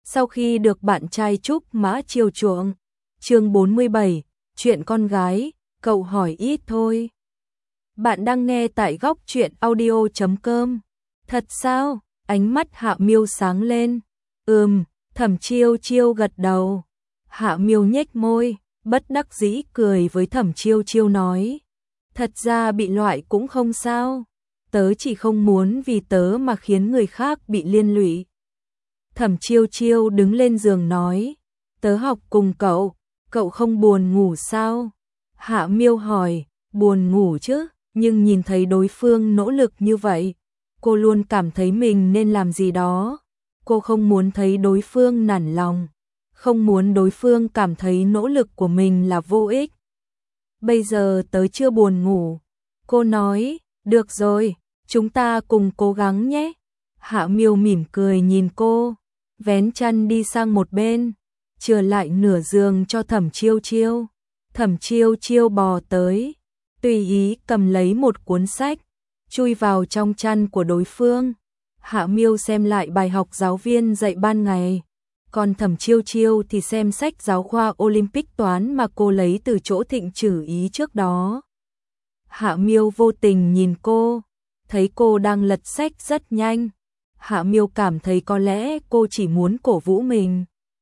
sau khi được bạn trai Trúc Mã chiều chuộng. Chương 47, chuyện con gái, cậu hỏi ít thôi. Bạn đang nghe tại góc truyện audio.com. Thật sao? Ánh mắt Hạ Miêu sáng lên. Thẩm Chiêu Chiêu gật đầu. Hạ Miêu nhếch môi, bất đắc dĩ cười với Thẩm Chiêu Chiêu nói. Thật ra bị loại cũng không sao. Tớ chỉ không muốn vì tớ mà khiến người khác bị liên lụy. Thẩm Chiêu Chiêu đứng lên giường nói. Tớ học cùng cậu, cậu không buồn ngủ sao? Hạ Miêu hỏi, buồn ngủ chứ, nhưng nhìn thấy đối phương nỗ lực như vậy, cô luôn cảm thấy mình nên làm gì đó. Cô không muốn thấy đối phương nản lòng, không muốn đối phương cảm thấy nỗ lực của mình là vô ích. Bây giờ tớ chưa buồn ngủ. Cô nói, được rồi, chúng ta cùng cố gắng nhé. Hạ Miêu mỉm cười nhìn cô, vén chăn đi sang một bên, chừa lại nửa giường cho Thẩm Chiêu Chiêu. Thẩm Chiêu Chiêu bò tới, tùy ý cầm lấy một cuốn sách, chui vào trong chăn của đối phương. Hạ Miêu xem lại bài học giáo viên dạy ban ngày, còn Thẩm Chiêu Chiêu thì xem sách giáo khoa Olympic toán mà cô lấy từ chỗ Thịnh Trử Ý trước đó. Hạ Miêu vô tình nhìn cô, thấy cô đang lật sách rất nhanh. Hạ Miêu cảm thấy có lẽ cô chỉ muốn cổ vũ mình.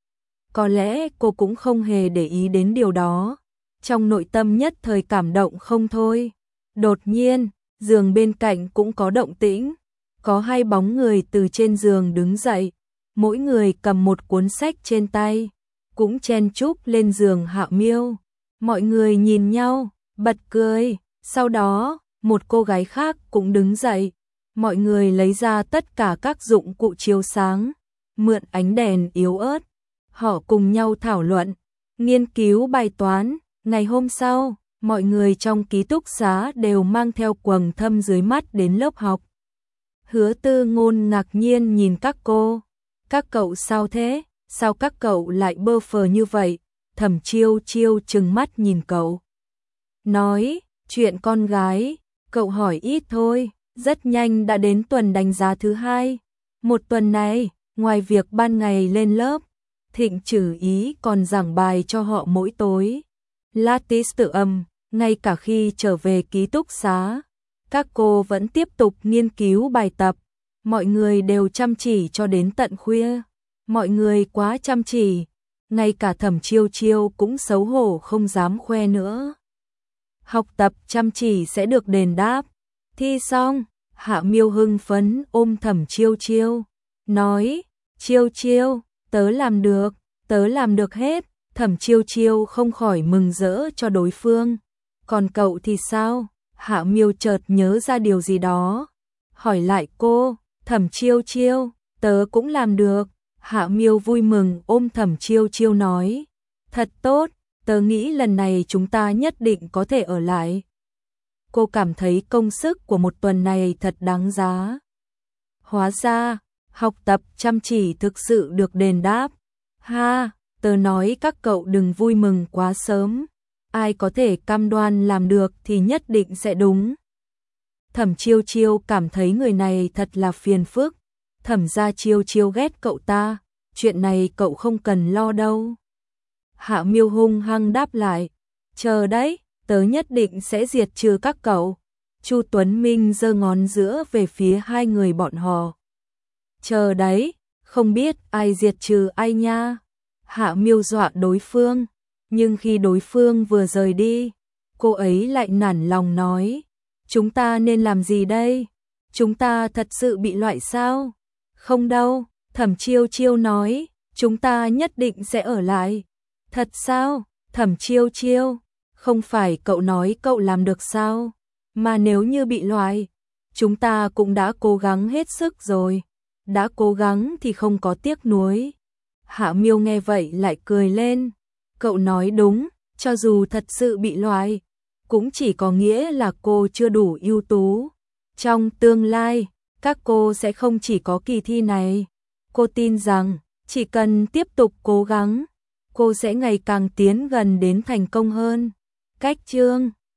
Có lẽ cô cũng không hề để ý đến điều đó. Trong nội tâm nhất thời cảm động không thôi. Đột nhiên, giường bên cạnh cũng có động tĩnh. Có hai bóng người từ trên giường đứng dậy. Mỗi người cầm một cuốn sách trên tay, cũng chen chúc lên giường Hạ Miêu. Mọi người nhìn nhau, bật cười. Sau đó, một cô gái khác cũng đứng dậy. Mọi người lấy ra tất cả các dụng cụ chiếu sáng, mượn ánh đèn yếu ớt. Họ cùng nhau thảo luận, nghiên cứu bài toán. Ngày hôm sau, mọi người trong ký túc xá đều mang theo quầng thâm dưới mắt đến lớp học. Hứa Tư Ngôn ngạc nhiên nhìn các cô. Các cậu sao thế? Sao các cậu lại bơ phờ như vậy? Thẩm Chiêu Chiêu trừng mắt nhìn cậu. Nói, chuyện con gái, cậu hỏi ít thôi. Rất nhanh đã đến tuần đánh giá thứ 2. Một tuần này, ngoài việc ban ngày lên lớp, Thịnh Trử Ý còn giảng bài cho họ mỗi tối. Latis tự âm, ngay cả khi trở về ký túc xá, các cô vẫn tiếp tục nghiên cứu bài tập. Mọi người đều chăm chỉ cho đến tận khuya. Mọi người quá chăm chỉ, ngay cả Thẩm Chiêu Chiêu cũng xấu hổ không dám khoe nữa. Học tập chăm chỉ sẽ được đền đáp. Thi xong, Hạ Miêu hưng phấn ôm Thẩm Chiêu Chiêu, nói, Chiêu Chiêu, tớ làm được hết. Thẩm Chiêu Chiêu không khỏi mừng rỡ cho đối phương. Còn cậu thì sao? Hạ Miêu chợt nhớ ra điều gì đó, hỏi lại cô. Thẩm Chiêu Chiêu, tớ cũng làm được. Hạ Miêu vui mừng ôm Thẩm Chiêu Chiêu nói, thật tốt, tớ nghĩ lần này chúng ta nhất định có thể ở lại. Cô cảm thấy công sức của một tuần này thật đáng giá. Hóa ra, học tập chăm chỉ thực sự được đền đáp. Ha, tớ nói các cậu đừng vui mừng quá sớm. Ai có thể cam đoan làm được thì nhất định sẽ đúng. Thẩm Chiêu Chiêu cảm thấy người này thật là phiền phức. Thẩm gia Chiêu Chiêu ghét cậu ta, chuyện này cậu không cần lo đâu. Hạ Miêu hung hăng đáp lại, chờ đấy, tớ nhất định sẽ diệt trừ các cậu. Chu Tuấn Minh giơ ngón giữa về phía hai người bọn họ. Chờ đấy, không biết ai diệt trừ ai nha. Hạ Miêu dọa đối phương, nhưng khi đối phương vừa rời đi, cô ấy lại nản lòng nói, chúng ta nên làm gì đây? Chúng ta thật sự bị loại sao? Không đâu, Thẩm Chiêu Chiêu nói, chúng ta nhất định sẽ ở lại. Thật sao? Thẩm Chiêu Chiêu, không phải cậu nói cậu làm được sao? Mà nếu như bị loại, chúng ta cũng đã cố gắng hết sức rồi. Đã cố gắng thì không có tiếc nuối. Hạ Miêu nghe vậy lại cười lên. Cậu nói đúng, cho dù thật sự bị loại, cũng chỉ có nghĩa là cô chưa đủ ưu tú. Trong tương lai, các cô sẽ không chỉ có kỳ thi này. Cô tin rằng, chỉ cần tiếp tục cố gắng, cô sẽ ngày càng tiến gần đến thành công hơn. Cách chương